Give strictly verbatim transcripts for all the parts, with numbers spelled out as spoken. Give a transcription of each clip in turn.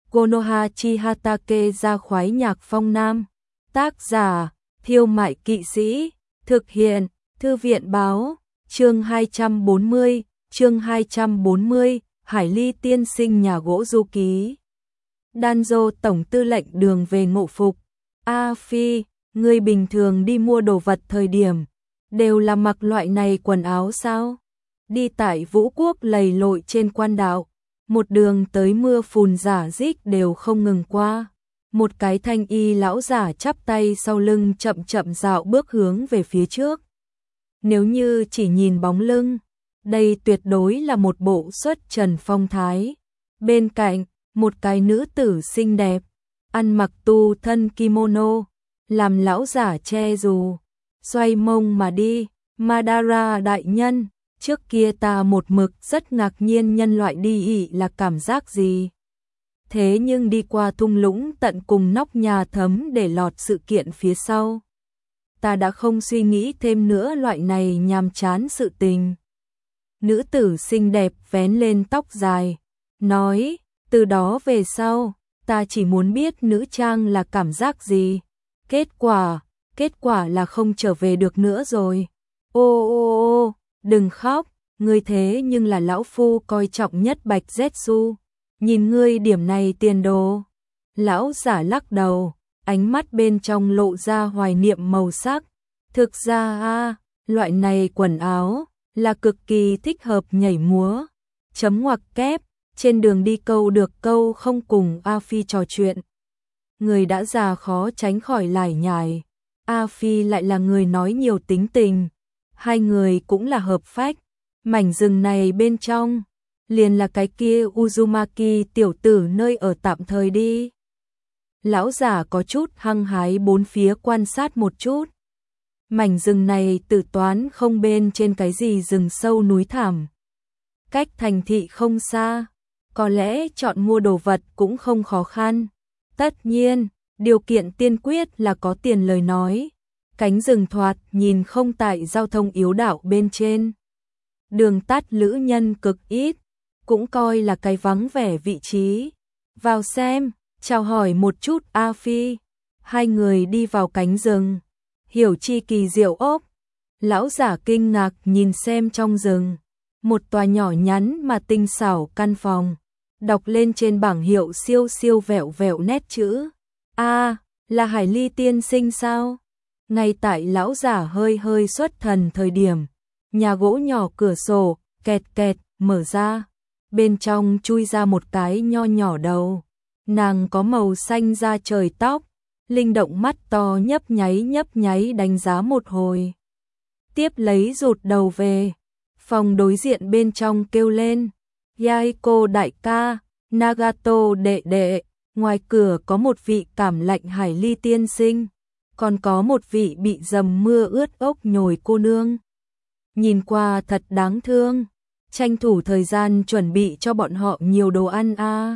Konoha Chihatake ra khoái nhạc phong nam. Tác giả, Thiêu Mại Kỵ Sĩ. Thực hiện, Thư viện báo. Chương hai trăm bốn mươi, chương hai trăm bốn mươi, Hải Ly tiên sinh nhà gỗ du ký. Danzo tổng tư lệnh đường về ngộ phục. A Phi, người bình thường đi mua đồ vật thời điểm, đều là mặc loại này quần áo sao? Đi tại Vũ Quốc lầy lội trên quan đạo, một đường tới mưa phùn rả rích đều không ngừng qua. Một cái thanh y lão giả chắp tay sau lưng chậm chậm dạo bước hướng về phía trước. Nếu như chỉ nhìn bóng lưng, đây tuyệt đối là một bộ xuất trần phong thái. Bên cạnh, một cái nữ tử xinh đẹp, ăn mặc tu thân kimono, làm lão giả che dù, xoay mông mà đi. Madara đại nhân, trước kia ta một mực rất ngạc nhiên nhân loại đi ị là cảm giác gì. Thế nhưng đi qua thung lũng tận cùng nóc nhà thấm để lọt sự kiện phía sau, ta đã không suy nghĩ thêm nữa loại này nhàm chán sự tình. Nữ tử xinh đẹp vén lên tóc dài, nói, từ đó về sau, ta chỉ muốn biết nữ trang là cảm giác gì. Kết quả, kết quả là không trở về được nữa rồi. Ô ô ô, đừng khóc, ngươi thế nhưng là lão phu coi trọng nhất Bạch Zetsu. Nhìn ngươi điểm này tiền đồ. Lão giả lắc đầu, ánh mắt bên trong lộ ra hoài niệm màu sắc. Thực ra a, loại này quần áo là cực kỳ thích hợp nhảy múa. Chấm ngoặc kép, trên đường đi câu được câu không cùng A Phi trò chuyện. Người đã già khó tránh khỏi lải nhải. A Phi lại là người nói nhiều tính tình. Hai người cũng là hợp phách. Mảnh rừng này bên trong, liền là cái kia Uzumaki tiểu tử nơi ở tạm thời đi. Lão giả có chút hăng hái bốn phía quan sát một chút. Mảnh rừng này tự toán không bên trên cái gì rừng sâu núi thẳm. Cách thành thị không xa, có lẽ chọn mua đồ vật cũng không khó khăn. Tất nhiên, điều kiện tiên quyết là có tiền lời nói. Cánh rừng thoạt nhìn không tại giao thông yếu đạo bên trên. Đường tắt lữ nhân cực ít, cũng coi là cái vắng vẻ vị trí. Vào xem, chào hỏi một chút A Phi. Hai người đi vào cánh rừng. Hiểu chi kỳ diệu ốc. Lão giả kinh ngạc nhìn xem trong rừng. Một tòa nhỏ nhắn mà tinh xảo căn phòng. Đọc lên trên bảng hiệu siêu siêu vẹo vẹo nét chữ. A, là Hải Ly tiên sinh sao? Ngay tại lão giả hơi hơi xuất thần thời điểm, nhà gỗ nhỏ cửa sổ, kẹt kẹt, mở ra. Bên trong chui ra một cái nho nhỏ đầu. Nàng có màu xanh da trời tóc, linh động mắt to nhấp nháy nhấp nháy đánh giá một hồi. Tiếp lấy rụt đầu về. Phòng đối diện bên trong kêu lên, Yaiko đại ca, Nagato đệ đệ. Ngoài cửa có một vị cảm lạnh Hải Ly tiên sinh, còn có một vị bị dầm mưa ướt ốc nhồi cô nương. Nhìn qua thật đáng thương, tranh thủ thời gian chuẩn bị cho bọn họ nhiều đồ ăn a. À.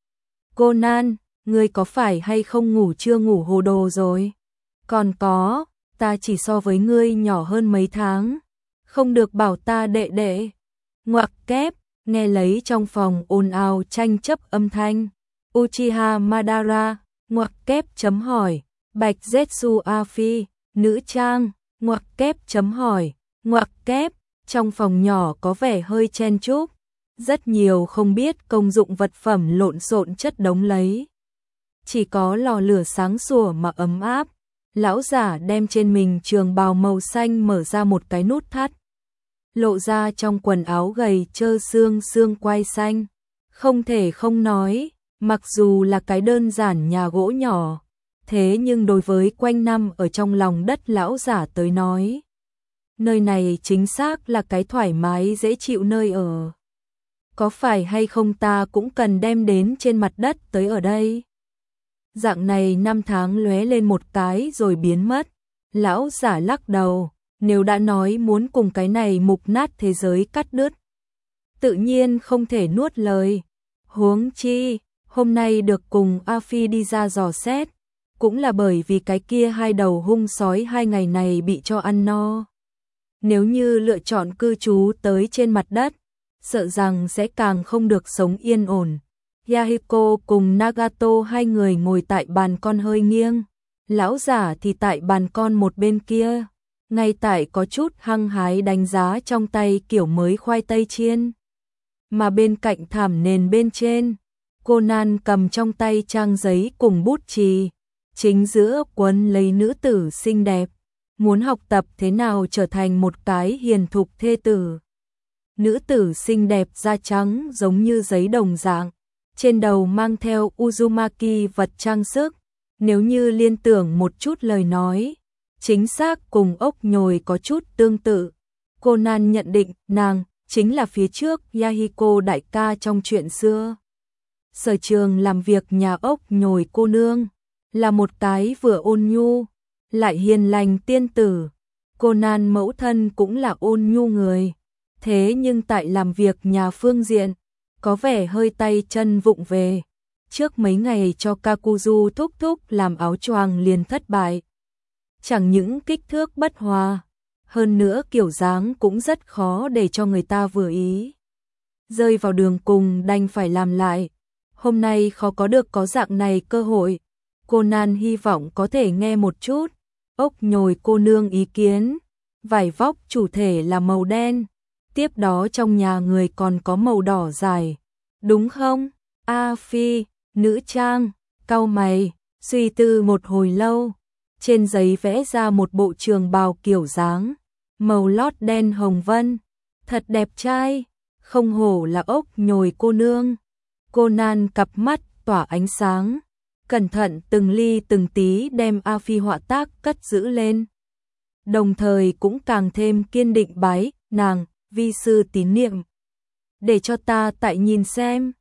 Conan, ngươi có phải hay không ngủ chưa ngủ hồ đồ rồi? Còn có, ta chỉ so với ngươi nhỏ hơn mấy tháng, không được bảo ta đệ đệ. Ngoặc kép, nghe lấy trong phòng ồn ào tranh chấp âm thanh. Uchiha Madara, ngoặc kép chấm hỏi, Bạch Zetsu A Phi, nữ trang, ngoặc kép chấm hỏi, ngoặc kép, trong phòng nhỏ có vẻ hơi chen chúc, rất nhiều không biết công dụng vật phẩm lộn xộn chất đống lấy. Chỉ có lò lửa sáng sủa mà ấm áp. Lão giả đem trên mình trường bào màu xanh mở ra một cái nút thắt, lộ ra trong quần áo gầy trơ xương xương quai xanh. Không thể không nói, mặc dù là cái đơn giản nhà gỗ nhỏ, thế nhưng đối với quanh năm ở trong lòng đất lão giả tới nói, nơi này chính xác là cái thoải mái dễ chịu nơi ở. Có phải hay không ta cũng cần đem đến trên mặt đất tới ở đây? Dạng này năm tháng lóe lên một cái rồi biến mất. Lão giả lắc đầu, nếu đã nói muốn cùng cái này mục nát thế giới cắt đứt, tự nhiên không thể nuốt lời. Huống chi, hôm nay được cùng A Phi đi ra dò xét, cũng là bởi vì cái kia hai đầu hung sói hai ngày này bị cho ăn no. Nếu như lựa chọn cư trú tới trên mặt đất, sợ rằng sẽ càng không được sống yên ổn. Yahiko cùng Nagato hai người ngồi tại bàn con hơi nghiêng, lão giả thì tại bàn con một bên kia, ngay tại có chút hăng hái đánh giá trong tay kiểu mới khoai tây chiên. Mà bên cạnh thảm nền bên trên, Conan cầm trong tay trang giấy cùng bút chì, chính giữa quấn lấy nữ tử xinh đẹp, muốn học tập thế nào trở thành một cái hiền thục thê tử. Nữ tử xinh đẹp da trắng giống như giấy đồng dạng, trên đầu mang theo Uzumaki vật trang sức, nếu như liên tưởng một chút lời nói, chính xác cùng ốc nhồi có chút tương tự. Conan nhận định nàng chính là phía trước Yahiko đại ca trong chuyện xưa. Sở trường làm việc nhà ốc nhồi cô nương, là một cái vừa ôn nhu, lại hiền lành tiên tử. Conan mẫu thân cũng là ôn nhu người, thế nhưng tại làm việc nhà phương diện, có vẻ hơi tay chân vụng về. Trước mấy ngày cho Kakuzu thúc thúc làm áo choàng liền thất bại. Chẳng những kích thước bất hòa, hơn nữa kiểu dáng cũng rất khó để cho người ta vừa ý. Rơi vào đường cùng đành phải làm lại. Hôm nay khó có được có dạng này cơ hội. Conan hy vọng có thể nghe một chút ốc nhồi cô nương ý kiến. Vải vóc chủ thể là màu đen, tiếp đó trong nhà người còn có màu đỏ dài, đúng không? A Phi, nữ trang, cau mày, suy tư một hồi lâu, trên giấy vẽ ra một bộ trường bào kiểu dáng, màu lót đen hồng vân, thật đẹp trai, không hổ là ốc nhồi cô nương. Conan cặp mắt tỏa ánh sáng, cẩn thận từng ly từng tí đem A Phi họa tác cất giữ lên. Đồng thời cũng càng thêm kiên định bái nàng vi sư tín niệm. Để cho ta tại nhìn xem.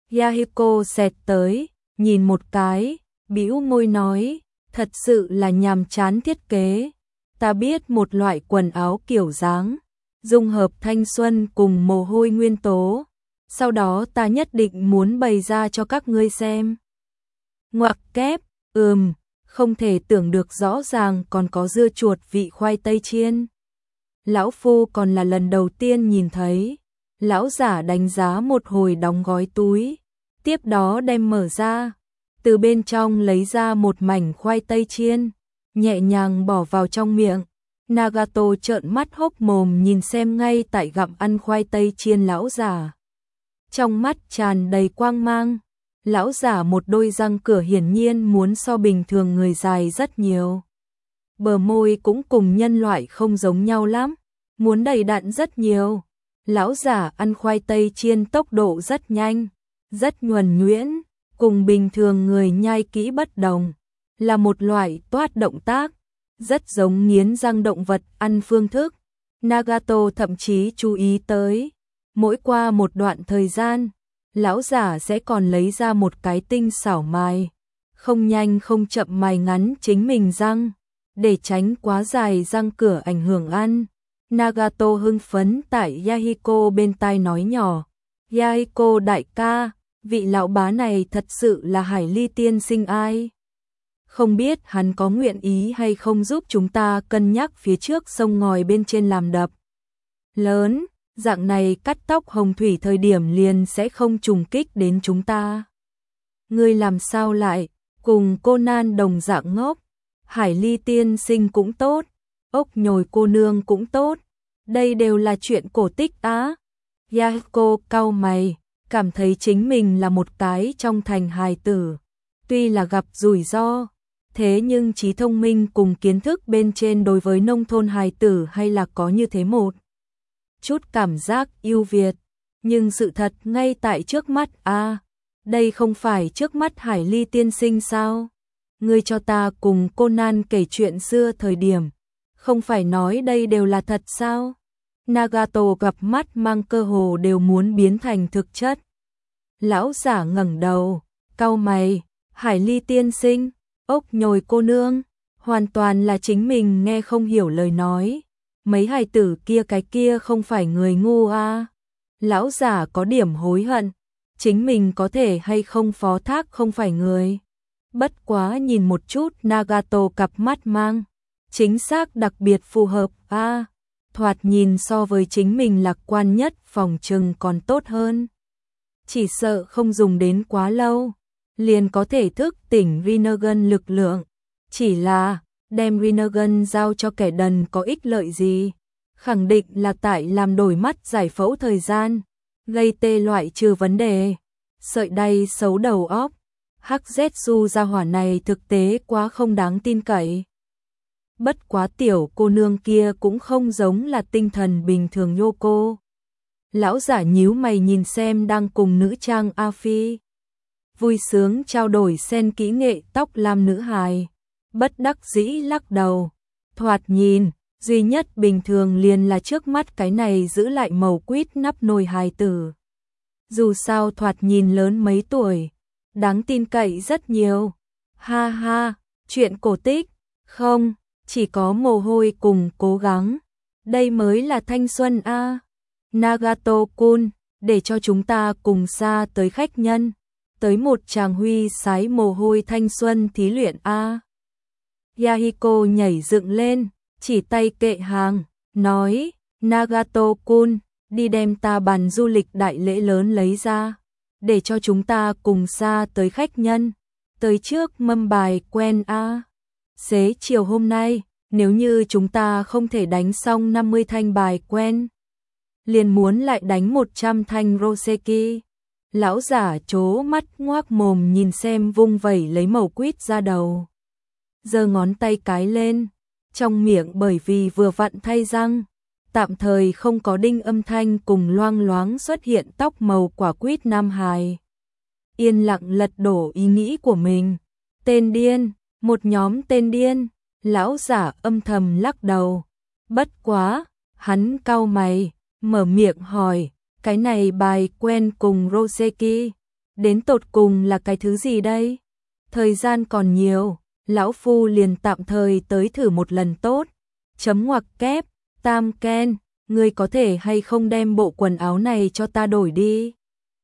Yahiko xẹt tới, nhìn một cái, bĩu môi nói, thật sự là nhàm chán thiết kế. Ta biết một loại quần áo kiểu dáng, dung hợp thanh xuân cùng mồ hôi nguyên tố. Sau đó ta nhất định muốn bày ra cho các ngươi xem. Ngoặc kép, ừm, không thể tưởng được rõ ràng còn có dưa chuột vị khoai tây chiên. Lão phu còn là lần đầu tiên nhìn thấy. Lão giả đánh giá một hồi đóng gói túi, tiếp đó đem mở ra, từ bên trong lấy ra một mảnh khoai tây chiên, nhẹ nhàng bỏ vào trong miệng. Nagato trợn mắt hốc mồm nhìn xem ngay tại gặm ăn khoai tây chiên lão giả. Trong mắt tràn đầy quang mang, lão giả một đôi răng cửa hiển nhiên muốn so bình thường người dài rất nhiều. Bờ môi cũng cùng nhân loại không giống nhau lắm, muốn đầy đặn rất nhiều. Lão giả ăn khoai tây chiên tốc độ rất nhanh, rất nhuần nhuyễn, cùng bình thường người nhai kỹ bất đồng, là một loại toát động tác, rất giống nghiến răng động vật ăn phương thức. Nagato thậm chí chú ý tới, mỗi qua một đoạn thời gian, lão giả sẽ còn lấy ra một cái tinh xảo mài, không nhanh không chậm mài ngắn chính mình răng, để tránh quá dài răng cửa ảnh hưởng ăn. Nagato hưng phấn tại Yahiko bên tai nói nhỏ, Yahiko đại ca, vị lão bá này thật sự là Hải Ly tiên sinh ai? Không biết hắn có nguyện ý hay không giúp chúng ta cân nhắc phía trước sông ngòi bên trên làm đập lớn, dạng này cắt tóc hồng thủy thời điểm liền sẽ không trùng kích đến chúng ta. Ngươi làm sao lại, cùng Conan đồng dạng ngốc, Hải Ly tiên sinh cũng tốt, ốc nhồi cô nương cũng tốt, đây đều là chuyện cổ tích á. Yahiko cau mày, cảm thấy chính mình là một cái trong thành hài tử, tuy là gặp rủi ro, thế nhưng trí thông minh cùng kiến thức bên trên đối với nông thôn hài tử hay là có như thế một chút cảm giác ưu việt, nhưng sự thật ngay tại trước mắt a, à, đây không phải trước mắt Hải Ly tiên sinh sao? Ngươi cho ta cùng Conan kể chuyện xưa thời điểm, không phải nói đây đều là thật sao? Nagato gặp mắt mang cơ hồ đều muốn biến thành thực chất. Lão giả ngẩng đầu, cau mày, Hải Ly tiên sinh, ốc nhồi cô nương, hoàn toàn là chính mình nghe không hiểu lời nói. Mấy hài tử kia cái kia không phải người ngu à. Lão giả có điểm hối hận, chính mình có thể hay không phó thác không phải người. Bất quá nhìn một chút Nagato cặp mắt mang, chính xác đặc biệt phù hợp à. Thoạt nhìn so với chính mình lạc quan nhất phòng trừng còn tốt hơn. chỉ sợ không dùng đến quá lâu, liền có thể thức tỉnh Rinnegan lực lượng. Chỉ là, đem Rinnegan giao cho kẻ đần có ích lợi gì? Khẳng định là tại làm đổi mắt giải phẫu thời gian, gây tê loại trừ vấn đề. Sợi đay xấu đầu óc, hắc Zetsu gia hỏa này thực tế quá không đáng tin cậy. Bất quá tiểu cô nương kia cũng không giống là tinh thần bình thường Yoko. Lão giả nhíu mày nhìn xem đang cùng nữ trang A Phi vui sướng trao đổi xen kỹ nghệ tóc lam nữ hài, bất đắc dĩ lắc đầu. Thoạt nhìn, duy nhất bình thường liền là trước mắt cái này giữ lại màu quýt nắp nồi hài tử. Dù sao thoạt nhìn lớn mấy tuổi, đáng tin cậy rất nhiều. Ha ha, chuyện cổ tích, không, chỉ có mồ hôi cùng cố gắng. Đây mới là thanh xuân a. Nagato-kun, để cho chúng ta cùng xa tới khách nhân, tới một tràng huy sái mồ hôi thanh xuân thí luyện a. Yahiko nhảy dựng lên, chỉ tay kệ hàng, nói, Nagato-kun, đi đem ta bàn du lịch đại lễ lớn lấy ra, để cho chúng ta cùng xa tới khách nhân, tới trước mâm bài quen a. Xế chiều hôm nay, nếu như chúng ta không thể đánh xong năm mươi thanh bài quen, liền muốn lại đánh một trăm thanh Roseki. Lão giả trố mắt ngoác mồm nhìn xem vung vẩy lấy màu quýt ra đầu. Giơ ngón tay cái lên, trong miệng bởi vì vừa vặn thay răng, tạm thời không có đinh âm thanh cùng loang loáng xuất hiện tóc màu quả quýt nam hài. Yên lặng lật đổ ý nghĩ của mình. Tên điên, một nhóm tên điên, lão giả âm thầm lắc đầu. Bất quá, hắn cau mày, mở miệng hỏi, cái này bài quen cùng Roseki, đến tột cùng là cái thứ gì đây? Thời gian còn nhiều, lão phu liền tạm thời tới thử một lần tốt. Chấm ngoặc kép, Tam Ken, ngươi có thể hay không đem bộ quần áo này cho ta đổi đi?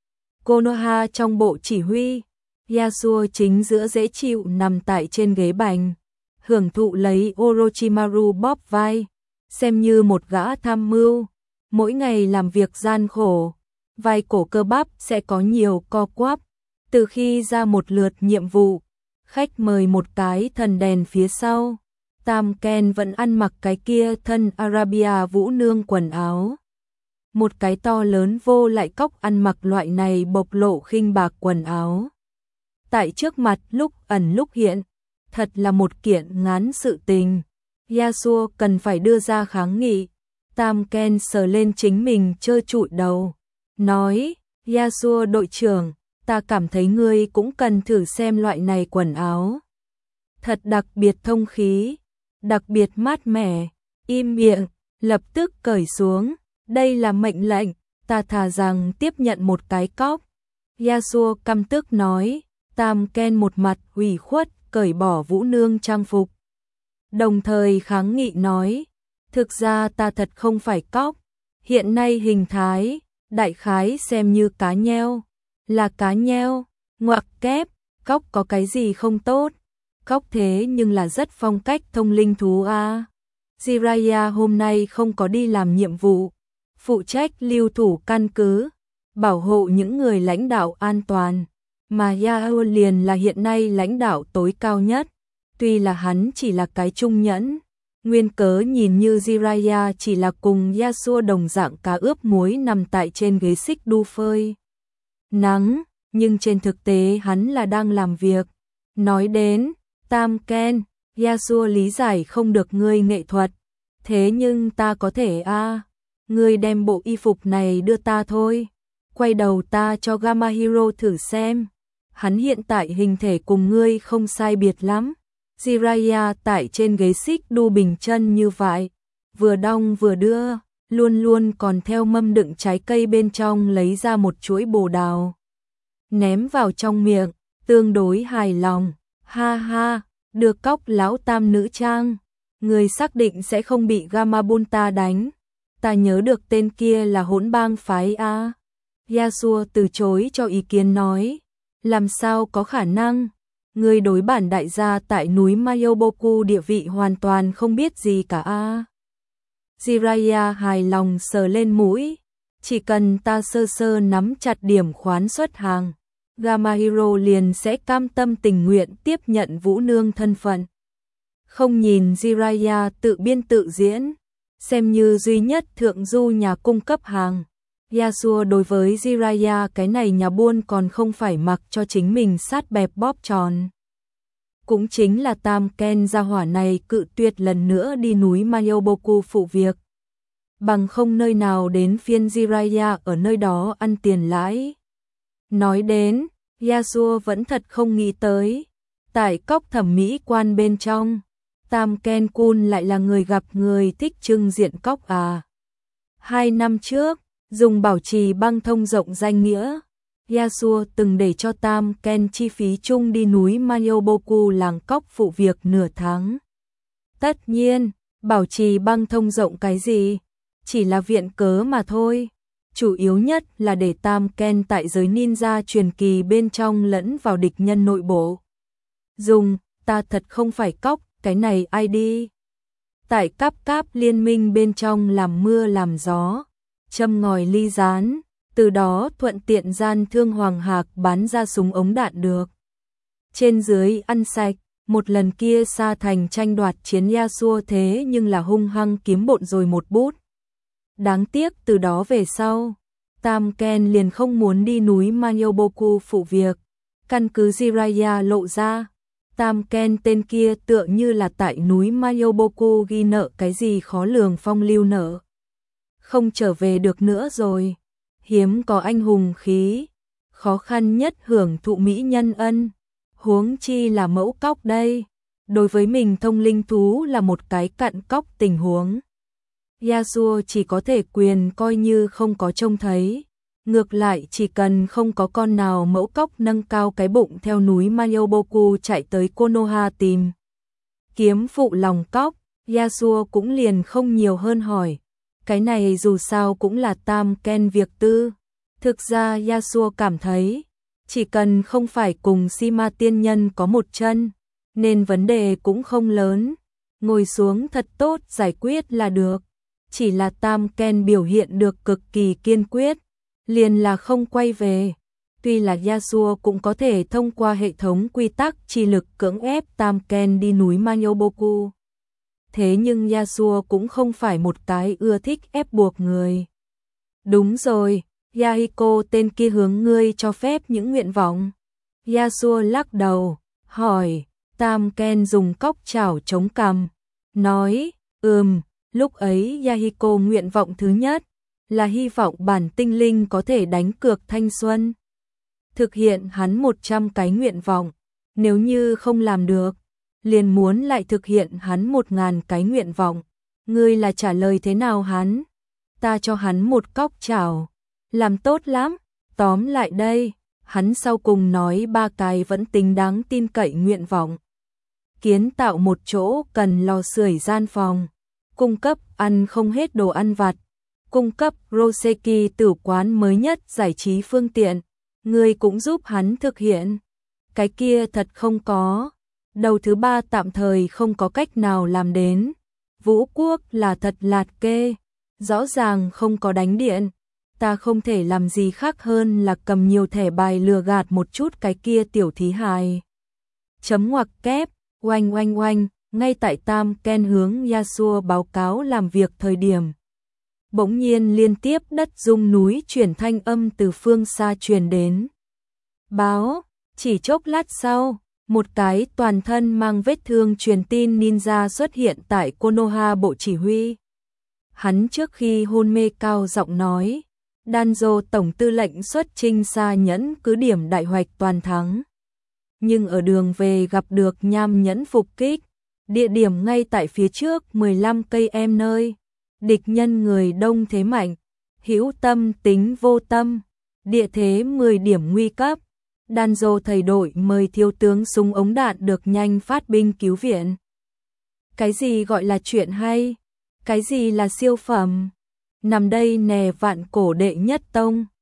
Konoha trong bộ chỉ huy, Yasuo chính giữa dễ chịu nằm tại trên ghế bành, hưởng thụ lấy Orochimaru bóp vai, xem như một gã tham mưu. Mỗi ngày làm việc gian khổ, vai cổ cơ bắp sẽ có nhiều co quắp. Từ khi ra một lượt nhiệm vụ, khách mời một cái thần đèn phía sau, Tam Ken vẫn ăn mặc cái kia thân Arabia vũ nương quần áo. Một cái to lớn vô lại cóc ăn mặc loại này bộc lộ khinh bạc quần áo. Tại trước mặt lúc ẩn lúc hiện, thật là một kiện ngán sự tình. Yasuo cần phải đưa ra kháng nghị. Tam Ken sờ lên chính mình trơ trụi đầu, nói, Yasuo đội trưởng, ta cảm thấy ngươi cũng cần thử xem loại này quần áo. Thật đặc biệt thông khí, đặc biệt mát mẻ, im miệng, lập tức cởi xuống, đây là mệnh lệnh, ta thà rằng tiếp nhận một cái cóc. Yasuo căm tức nói, Tam Ken một mặt ủy khuất, cởi bỏ vũ nương trang phục. Đồng thời kháng nghị nói, thực ra ta thật không phải cóc, hiện nay hình thái, đại khái xem như cá nheo, là cá nheo, ngoặc kép, cóc có cái gì không tốt, cóc thế nhưng là rất phong cách thông linh thú a. Jiraiya hôm nay không có đi làm nhiệm vụ, phụ trách lưu thủ căn cứ, bảo hộ những người lãnh đạo an toàn, mà Yao liền là hiện nay lãnh đạo tối cao nhất, tuy là hắn chỉ là cái trung nhẫn. Nguyên cớ nhìn như Jiraiya chỉ là cùng Yasuo đồng dạng cá ướp muối nằm tại trên ghế xích đu phơi nắng, nhưng trên thực tế hắn là đang làm việc. Nói đến, Tam Ken, Yasuo lý giải không được ngươi nghệ thuật, thế nhưng ta có thể a, à, ngươi đem bộ y phục này đưa ta thôi, quay đầu ta cho Gamma Hero thử xem, hắn hiện tại hình thể cùng ngươi không sai biệt lắm. Jiraiya tại trên ghế xích đu bình chân như vậy, vừa đong vừa đưa, luôn luôn còn theo mâm đựng trái cây bên trong lấy ra một chuỗi bồ đào, ném vào trong miệng, tương đối hài lòng. Ha ha, được cóc lão Tam nữ trang, người xác định sẽ không bị Gamabunta đánh. Ta nhớ được tên kia là hỗn bang phái a. Yasuo từ chối cho ý kiến nói, làm sao có khả năng? Người đối bản đại gia tại núi Mayoboku địa vị hoàn toàn không biết gì cả a. Jiraiya hài lòng sờ lên mũi, chỉ cần ta sơ sơ nắm chặt điểm khoán xuất hàng, Gamma Hero liền sẽ cam tâm tình nguyện tiếp nhận Vũ Nương thân phận. Không nhìn Jiraiya tự biên tự diễn, xem như duy nhất thượng du nhà cung cấp hàng. Yasuo đối với Jiraiya cái này nhà buôn còn không phải mặc cho chính mình sát bẹp bóp tròn. Cũng chính là Tam Ken gia hỏa này cự tuyệt lần nữa đi núi Mayoboku phụ việc. Bằng không nơi nào đến phiên Jiraiya ở nơi đó ăn tiền lãi. Nói đến, Yasuo vẫn thật không nghĩ tới. Tại cốc thẩm mỹ quan bên trong, Tam Ken Kun lại là người gặp người thích trưng diện cốc à. Hai năm trước, dùng bảo trì băng thông rộng danh nghĩa, Yasuo từng để cho Tam Ken chi phí chung đi núi Mayoboku làng cốc phụ việc nửa tháng. Tất nhiên, bảo trì băng thông rộng cái gì? Chỉ là viện cớ mà thôi. Chủ yếu nhất là để Tam Ken tại giới ninja truyền kỳ bên trong lẫn vào địch nhân nội bộ. Dùng, ta thật không phải cóc, cái này ai đi? Tại cáp cáp liên minh bên trong làm mưa làm gió, châm ngòi ly gián, từ đó thuận tiện gian thương Hoàng Hạc bán ra súng ống đạn được. Trên dưới ăn sạch, một lần kia Sa Thành tranh đoạt chiến Yasuo thế nhưng là hung hăng kiếm bộn rồi một bút. Đáng tiếc từ đó về sau, Tam Ken liền không muốn đi núi Mayoboku phụ việc. Căn cứ Jiraiya lộ ra, Tam Ken tên kia tựa như là tại núi Mayoboku ghi nợ cái gì khó lường phong lưu nợ. Không trở về được nữa rồi. Hiếm có anh hùng khí, khó khăn nhất hưởng thụ mỹ nhân ân, huống chi là mẫu cóc đây. Đối với mình thông linh thú là một cái cặn cóc tình huống. Yasuo chỉ có thể quyền coi như không có trông thấy. Ngược lại chỉ cần không có con nào mẫu cóc nâng cao cái bụng theo núi Mayoboku chạy tới Konoha tìm kiếm phụ lòng cóc, Yasuo cũng liền không nhiều hơn hỏi. Cái này dù sao cũng là Tam Ken việc tư. Thực ra Yasuo cảm thấy, chỉ cần không phải cùng Sima tiên nhân có một chân, nên vấn đề cũng không lớn. Ngồi xuống thật tốt giải quyết là được. Chỉ là Tam Ken biểu hiện được cực kỳ kiên quyết, liền là không quay về. Tuy là Yasuo cũng có thể thông qua hệ thống quy tắc chi lực cưỡng ép Tam Ken đi núi Mayoboku. Thế nhưng Yasuo cũng không phải một cái ưa thích ép buộc người. Đúng rồi, Yahiko tên kia hướng ngươi cho phép những nguyện vọng. Yasuo lắc đầu, hỏi, Tam Ken dùng cóc chảo chống cằm, nói, ừm, lúc ấy Yahiko nguyện vọng thứ nhất là hy vọng bản tinh linh có thể đánh cược thanh xuân. Thực hiện hắn một trăm cái nguyện vọng, nếu như không làm được, liền muốn lại thực hiện hắn một ngàn cái nguyện vọng. Ngươi là trả lời thế nào hắn? Ta cho hắn một cóc chảo. Làm tốt lắm. Tóm lại đây, hắn sau cùng nói ba cái vẫn tính đáng tin cậy nguyện vọng. Kiến tạo một chỗ cần lò sưởi gian phòng, cung cấp ăn không hết đồ ăn vặt, cung cấp Roseki tử quán mới nhất giải trí phương tiện. Ngươi cũng giúp hắn thực hiện. Cái kia thật không có. Đầu thứ ba tạm thời không có cách nào làm đến. Vũ Quốc là thật lạt kê, rõ ràng không có đánh điện. Ta không thể làm gì khác hơn là cầm nhiều thẻ bài lừa gạt một chút cái kia tiểu thí hài. Chấm ngoặc kép, oanh oanh oanh, ngay tại Tam Ken hướng Yasuo báo cáo làm việc thời điểm. Bỗng nhiên liên tiếp đất rung núi chuyển thanh âm từ phương xa truyền đến. Báo, chỉ chốc lát sau, một cái toàn thân mang vết thương truyền tin ninja xuất hiện tại Konoha bộ chỉ huy. Hắn trước khi hôn mê cao giọng nói, Danzo tổng tư lệnh xuất chinh xa nhẫn cứ điểm đại hoạch toàn thắng. Nhưng ở đường về gặp được nham nhẫn phục kích, địa điểm ngay tại phía trước mười lăm cây em nơi. Địch nhân người đông thế mạnh, hữu tâm tính vô tâm, địa thế mười điểm nguy cấp. Danzo thầy đội mời thiếu tướng súng ống đạn được nhanh phát binh cứu viện. Cái gì gọi là chuyện hay? Cái gì là siêu phẩm? Nằm đây nè vạn cổ đệ nhất tông.